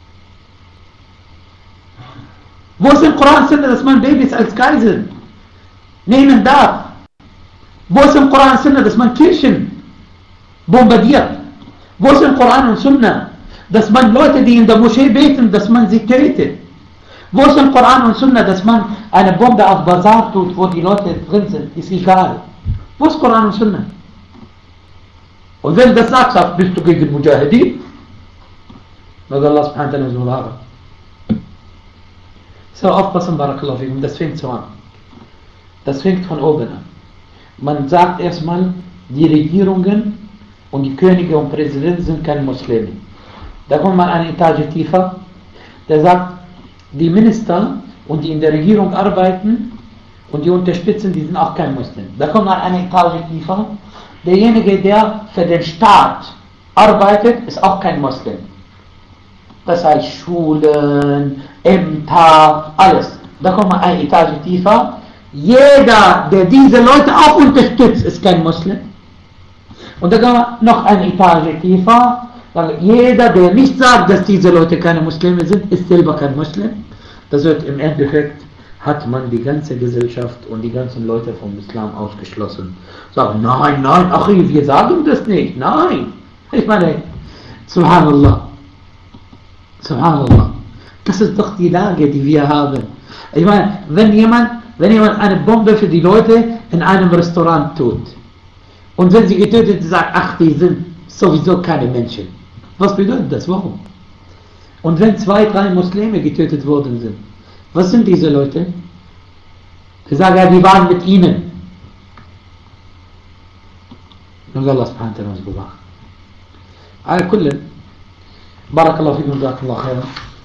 A: Wo ist im Koran und Sunna, dass man Babys als Geisel nehmen darf? Wo ist im Koran und Sunna, dass man Kirchen bombardiert? Wo ist im Koran und Sunna, dass man Leute, die in der Moschee beten, dass man sie tötet? Wo ist im Koran und Sunna, dass man eine Bombe auf Bazar tut, wo die Leute drin sind? Ist egal. Wo ist Koran und Sunna? Und wenn du das sagst, bist du gegen Mujahideen? Möge Allah subhanahu wa ta'ala so sagen. So, aufpassen, Barakallahu fikum, das fängt so an. Das fängt von oben an. Man sagt erstmal, die Regierungen und die Könige und Präsidenten sind keine Muslime. Da kommt man eine Etage tiefer, der sagt, die Minister und die in der Regierung arbeiten und die unterstützen, die sind auch kein Muslim. Da kommt man eine Etage tiefer, derjenige, der für den Staat arbeitet, ist auch kein Muslim. Das heißt Schulen, Ämter, alles. Da kommt man eine Etage tiefer. Jeder, der diese Leute auch unterstützt, ist kein Muslim. Und da kommt man noch eine Etage tiefer. Jeder, der nicht sagt, dass diese Leute keine Muslime sind, ist selber kein Muslim. Das wird im Endeffekt, hat man die ganze Gesellschaft und die ganzen Leute vom Islam ausgeschlossen. Sagen, nein, Achi, wir sagen das nicht, nein. Ich meine, Subhanallah. Subhanallah. Das ist doch die Lage, die wir haben. Ich meine, wenn jemand eine Bombe für die Leute in einem Restaurant tut und wenn sie getötet sagt, ach, die sind sowieso keine Menschen. Was bedeutet das? Warum? Und wenn 2, 3 Muslime getötet worden sind, was sind diese Leute? Die sagen, ja, die waren mit ihnen. Und Allah subhanahu wa ta'ala uns bewacht. Alle Kullen. Barakallahu fikum, Jazakallahu khairan.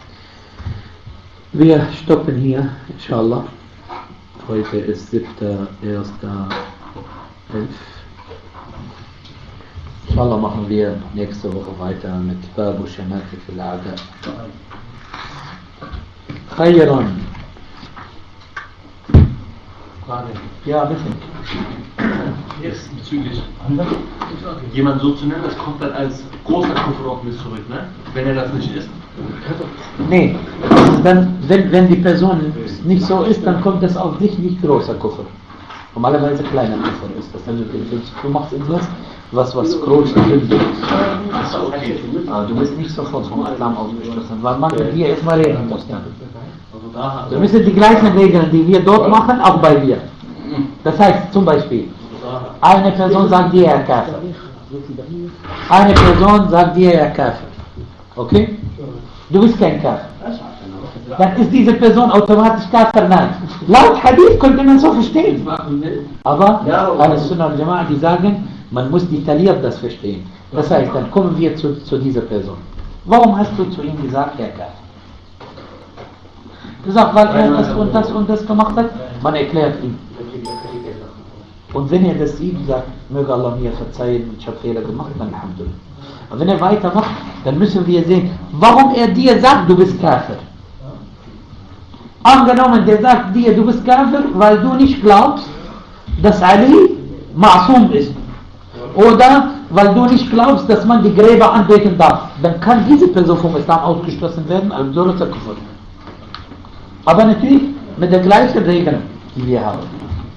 A: Wir stoppen hier, inshallah. Heute ist 7.1.11. Inshallah machen wir nächste Woche weiter mit Babu Shamati fil A'da. Khairan.
B: Frage.
A: Ja, bitte.
B: Jetzt bezüglich jemand so zu nennen, das kommt dann als großer Kufr auf mich zurück, ne? Wenn er das nicht ist.
A: Nee, dann, wenn die Person nicht so ist, dann kommt das auf dich nicht großer Kufr. Normalerweise kleiner Kufr ist das. Also, du machst etwas, was groß ist.
B: Okay.
A: Du bist nicht sofort vom Islam ausgeschlossen, weil man mit dir erstmal reden muss. Wir müssen die gleichen Regeln, die wir dort machen, auch bei dir. Das heißt zum Beispiel, eine Person sagt dir, er Kafir. Eine Person sagt dir, er Kafir. Okay? Du bist kein Kafir. Dann ist diese Person automatisch Kafir? Nein. Laut Hadith könnte man so verstehen. Aber alle Sunnah und Jama'a, die sagen, man muss detailliert das verstehen. Das heißt, dann kommen wir zu dieser Person. Warum hast du zu ihm gesagt, er Kafir? Du sagst, weil er das und das gemacht hat, man erklärt ihm. Und wenn er das sieht, sagt, möge Allah mir verzeihen, ich habe Fehler gemacht, dann Alhamdulillah. Und wenn er weitermacht, dann müssen wir sehen, warum er dir sagt, du bist Kafir. Angenommen, der sagt dir, du bist Kafir, weil du nicht glaubst, dass Ali Ma'sum ist. Oder weil du nicht glaubst, dass man die Gräber anbeten darf. Dann kann diese Person vom Islam ausgeschlossen werden, als Durata Kufr. Aber natürlich mit der gleichen Regel, die wir haben.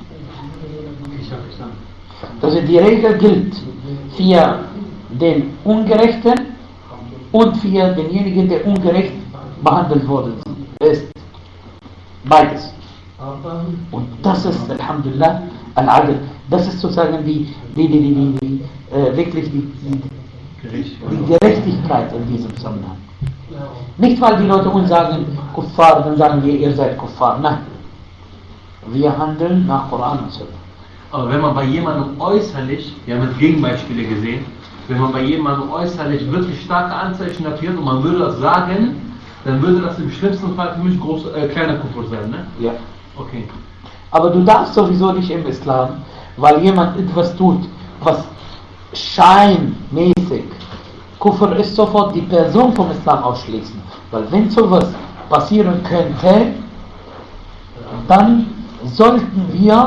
A: Also die Regel gilt für den Ungerechten und für denjenigen, der ungerecht behandelt worden ist. Beides. Und das ist, Alhamdulillah, Al-Adl. Das ist sozusagen wirklich die Gerechtigkeit in diesem Zusammenhang. Nicht, weil die Leute uns sagen, Kuffar, dann sagen wir, ihr seid Kuffar. Nein. Wir handeln nach Koran und Sunna.
B: Aber wenn man bei jemandem äußerlich, wir haben jetzt Gegenbeispiele gesehen, wenn man bei jemandem äußerlich wirklich starke Anzeichen dafür hat und man würde das sagen, dann würde das im schlimmsten Fall für mich kleiner Kufr sein, ne?
A: Ja.
B: Okay.
A: Aber du darfst sowieso nicht im Islam, weil jemand etwas tut, was scheinmäßig Kufr ist, sofort die Person vom Islam ausschließen. Weil wenn sowas passieren könnte, dann sollten wir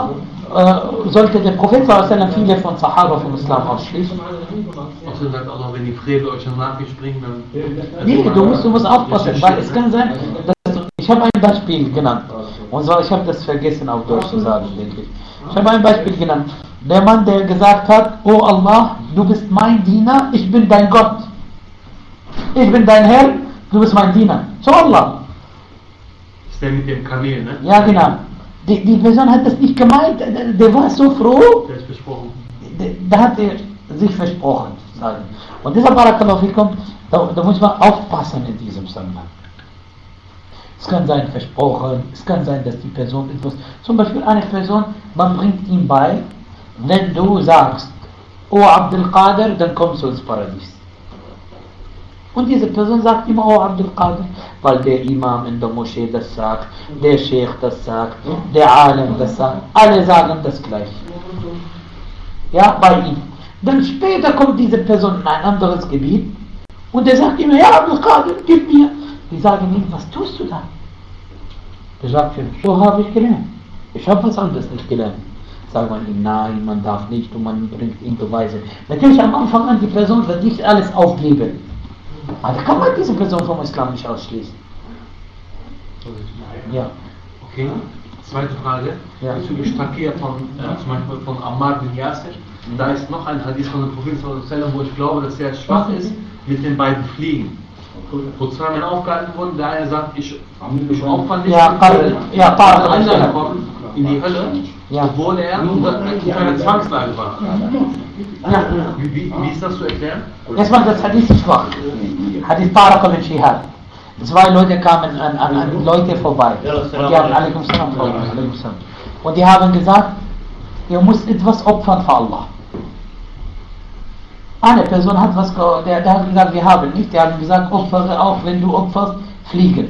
A: sollte der Prophet sallallahu viele von Sahaba vom Islam ausschließen?
B: Also sagt Allah, wenn die Frevel euch eine Nachricht bringen, dann...
A: Nee, du musst aufpassen, weil es kann sein, dass ich habe ein Beispiel genannt. Und zwar, ich habe das vergessen auf Deutsch zu sagen, denke ich. Ich habe ein Beispiel genannt. Der Mann, der gesagt hat, oh Allah, du bist mein Diener, ich bin dein Gott. Ich bin dein Herr, du bist mein Diener. So Allah.
B: Ist der mit dem Kamel, ne?
A: Ja, genau. Die Person hat das nicht gemeint, der war so froh.
B: Der ist versprochen.
A: Da hat er sich versprochen, sagen. Und deshalb, Barakallahu fikum, da muss man aufpassen in diesem Zusammenhang. Es kann sein versprochen, es kann sein, dass die Person etwas, zum Beispiel eine Person, man bringt ihm bei, wenn du sagst, oh Abdul Qadir, dann kommst du ins Paradies. Und diese Person sagt immer, oh Abdul Qadir, weil der Imam in der Moschee das sagt, der Sheikh das sagt, der Alim das sagt, alle sagen das gleiche. Ja, bei ihm. Dann später kommt diese Person in ein anderes Gebiet und der sagt immer, ja Abdul Qadir, gib mir. Die sagen ihm, was tust du da? Der sagt ihm, so habe ich gelernt. Ich habe was anderes nicht gelernt. Sagt man ihm, nein, man darf nicht und man bringt ihm Beweise. Natürlich am Anfang an, die Person wird nicht alles aufgeben. Aber da kann man diese Person vom Islam nicht ausschließen. Ja.
B: Okay. Zweite Frage.
A: Ja.
B: Bezüglich Takir von, zum Beispiel von Ammar bin Yasir. Da ist noch ein Hadith von dem Prophet sallallahu alaihi wasallam, wo ich glaube, dass er schwach ist mit den beiden Fliegen. Wo zwei Männer aufgehalten wurden, der eine sagt, ich opfer nicht,
A: ja,
B: der andere kommt in die Hölle,
A: ja.
B: obwohl er in einer Zwangslage war.
A: Ja.
B: Wie ist das zu erklären?
A: Erstmal das Hadith ist schwach. Hadith Tariq bin Shihab. Zwei Leute kamen an Leute vorbei. Und die haben alaikum salam, und die haben gesagt, ihr müsst etwas opfern für Allah. Eine Person hat der hat gesagt, wir haben nicht. Der hat gesagt, opfere auch, wenn du opferst, fliegen.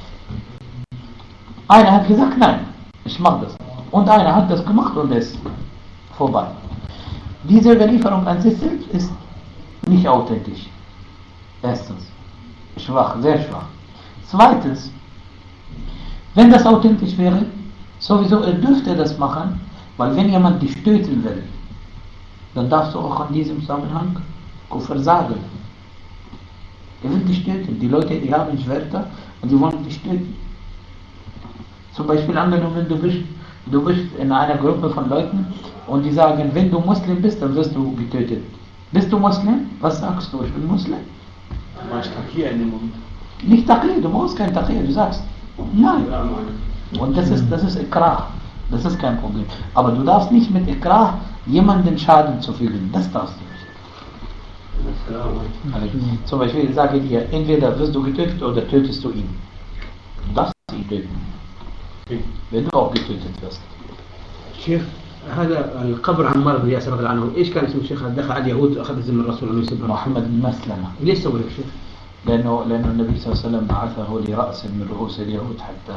A: Einer hat gesagt, nein, ich mache das. Und einer hat das gemacht und ist vorbei. Diese Überlieferung an sich selbst ist nicht authentisch. Erstens, schwach, sehr schwach. Zweitens, wenn das authentisch wäre, sowieso er dürfte das machen, weil wenn jemand dich töten will, dann darfst du auch in diesem Zusammenhang Kufr sagen. Er will dich töten. Die Leute, die haben Schwerter und die wollen dich töten. Zum Beispiel angenommen, du bist in einer Gruppe von Leuten und die sagen, wenn du Muslim bist, dann wirst du getötet. Bist du Muslim? Was sagst du? Ich bin Muslim.
B: Du machst Takir in dem Moment.
A: Nicht Takir, du brauchst kein Takir, du sagst nein. Und das ist Ikrah. Das ist kein Problem. Aber du darfst nicht mit Ikrah jemanden Schaden zufügen. Das darfst du nicht. Zum Beispiel sage ich dir, entweder wirst du getötet oder tötest du ihn. Du darfst ihn töten. wenn du auch getötet wirst.
C: شيخ هذا القبر عمار بن ياسر رضي الله عنه ايش كان اسم الشيخ؟ دخل على اليهود واخذ زمن الرسول انه يسب
A: محمد بن مسلمة.
C: ليش سوى لك شيخ؟
A: لأنه النبي صلى الله عليه وسلم بعثه لرأس من رؤوس اليهود حتى.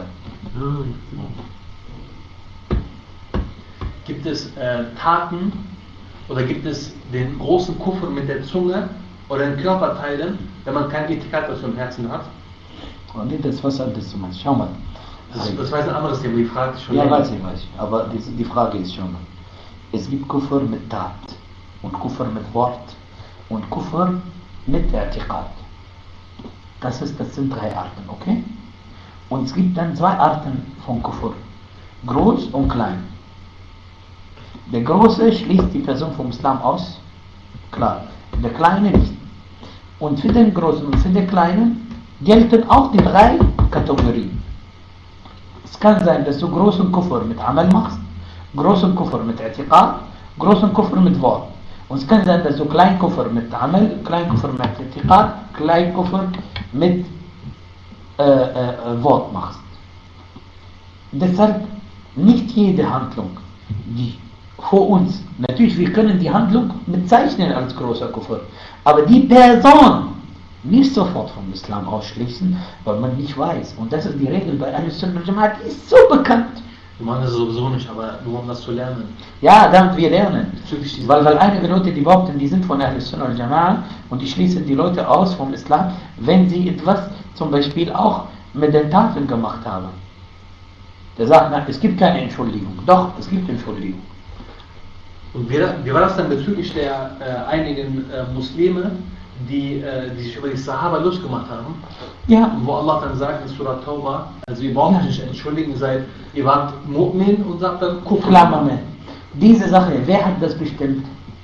B: Gibt es Taten oder gibt es den großen Kufr mit der Zunge oder den Körperteilen, wenn man kein Ethikad aus dem Herzen hat?
A: Und das was anderes zu machen. Schau mal.
B: Das war ein anderes Thema, die Frage ist schon.
A: Ja, weiß ich. Aber die Frage ist schon mal. Es gibt Kufr mit Tat und Kufr mit Wort und Kufr mit I'tiqad. Das sind 3 Arten, okay? Und es gibt dann 2 Arten von Kufr. Groß und klein. Der Große schließt die Person vom Islam aus. Klar. Der Kleine nicht. Und für den Großen und für den Kleinen gelten auch die 3 Kategorien. Es kann sein, dass du großen Kufr mit Amal machst, großen Kufr mit I'tiqad, großen Kufr mit Wort. Und es kann sein, dass du kleinen Kufr mit Amal, kleinen Kufr mit I'tiqad, kleinen Kufr mit Wort machst. Deshalb nicht jede Handlung, die vor uns, natürlich wir können die Handlung bezeichnen als großer Kufr, aber die Person nicht sofort vom Islam ausschließen, weil man nicht weiß. Und das ist die Regel bei Ahlus Sunnah wal Jamaat, die ist so bekannt.
B: Wir machen das sowieso nicht, aber nur um das zu lernen.
A: Ja, damit wir lernen. Weil einige Leute, die behaupten, die sind von Ahlus Sunnah wal Jamaat und die schließen die Leute aus vom Islam, wenn sie etwas zum Beispiel auch mit den Taten gemacht haben. Der sagt, nein, es gibt keine Entschuldigung. Doch, es gibt Entschuldigung.
B: Und wie war das dann bezüglich der einigen Muslime, die sich über die Sahaba lustig gemacht haben?
A: Ja,
B: Wo Allah dann sagt in Surah Tauba, also ihr braucht euch nicht entschuldigen, ihr wart Mu'min und sagt dann Kufr.
A: klar, Moment. Diese Sache, wer hat das bestimmt?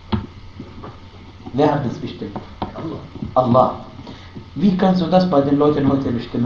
A: Wer hat das bestimmt?
B: Allah.
A: Allah. Wie kannst du das bei den Leuten heute bestimmen?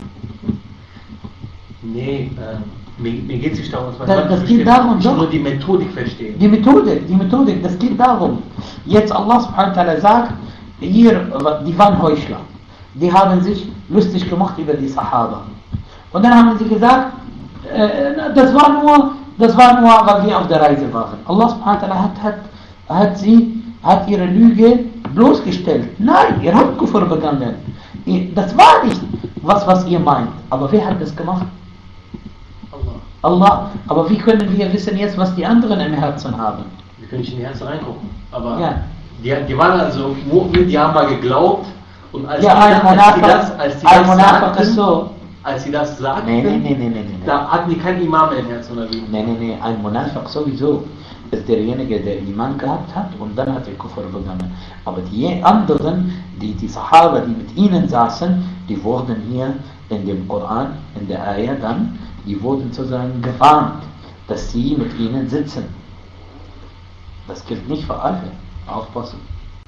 B: Nee, mir geht es nicht darum, dass
A: Das geht darum,
B: ich
A: doch.
B: nur die Methodik verstehen.
A: Die Methodik, das geht darum. Jetzt Allah subhanahu wa ta'ala sagt, hier, die waren Heuchler. Die haben sich lustig gemacht über die Sahaba. Und dann haben sie gesagt, das war nur, weil wir auf der Reise waren. Allah subhanahu wa ta'ala hat ihre Lüge bloßgestellt. Nein, ihr habt Kufr begangen. Das war nicht, was ihr meint. Aber wer hat das gemacht? Allah. Aber wie können wir wissen jetzt, was die anderen im Herzen haben?
B: Wir können nicht in die Herzen reingucken. Aber
A: Ja.
B: die waren also Mu'min, die haben mal geglaubt. Und als
A: Ja, ein Munafiq ist so.
B: als sie das sagten,
A: Nee.
B: da hatten die kein Imam im Herzen oder wie?
A: Nee, ein Munafiq sowieso ist derjenige, der Iman gehabt hat und dann hat er Kufr begangen. Aber die anderen, die Sahaba, die mit ihnen saßen, die wurden hier in dem Koran, in der Ayah dann, die wurden sozusagen gewarnt, dass sie mit ihnen sitzen. Das gilt nicht für alle. Aufpassen.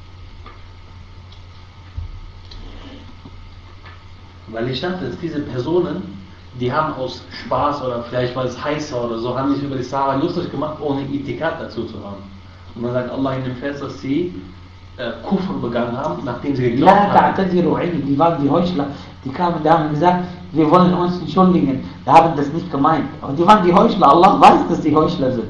B: Weil ich dachte, dass diese Personen, die haben aus Spaß oder vielleicht weil es heiß war oder so, haben sich über die Sahaba lustig gemacht, ohne Itikat dazu zu haben. Und dann sagt Allah in dem Vers, dass sie Kufr begangen haben, nachdem sie geglaubt haben.
A: Die waren die Heuchler. Die kamen da und haben gesagt, wir wollen uns entschuldigen. Wir haben das nicht gemeint. Aber die waren die Heuchler. Allah weiß, dass die Heuchler sind.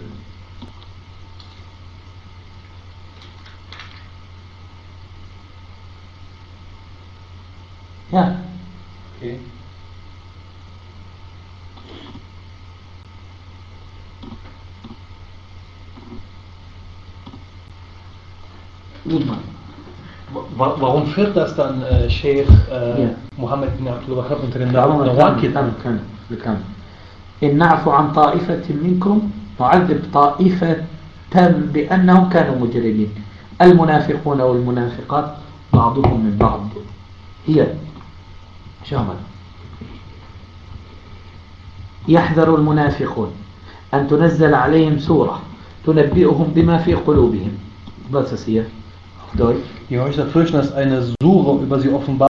A: Ja.
B: Okay. Warum führt das dann Sheikh Mohammed bin Abdul Wahhab unter dem Namen Nawakid an?
A: bekannt. إن نعفو عن طائفة منكم نعذب طائفة بأنهم كانوا مجرمين المنافقون والمنافقات بعضهم من بعض هي شامل يحذر المنافقون أن تنزل عليهم سورة تنبئهم بما في قلوبهم. Was ist hier? Auf Deutsch?
B: Die Heuchler fürchten, dass eine Sure über sie offenbart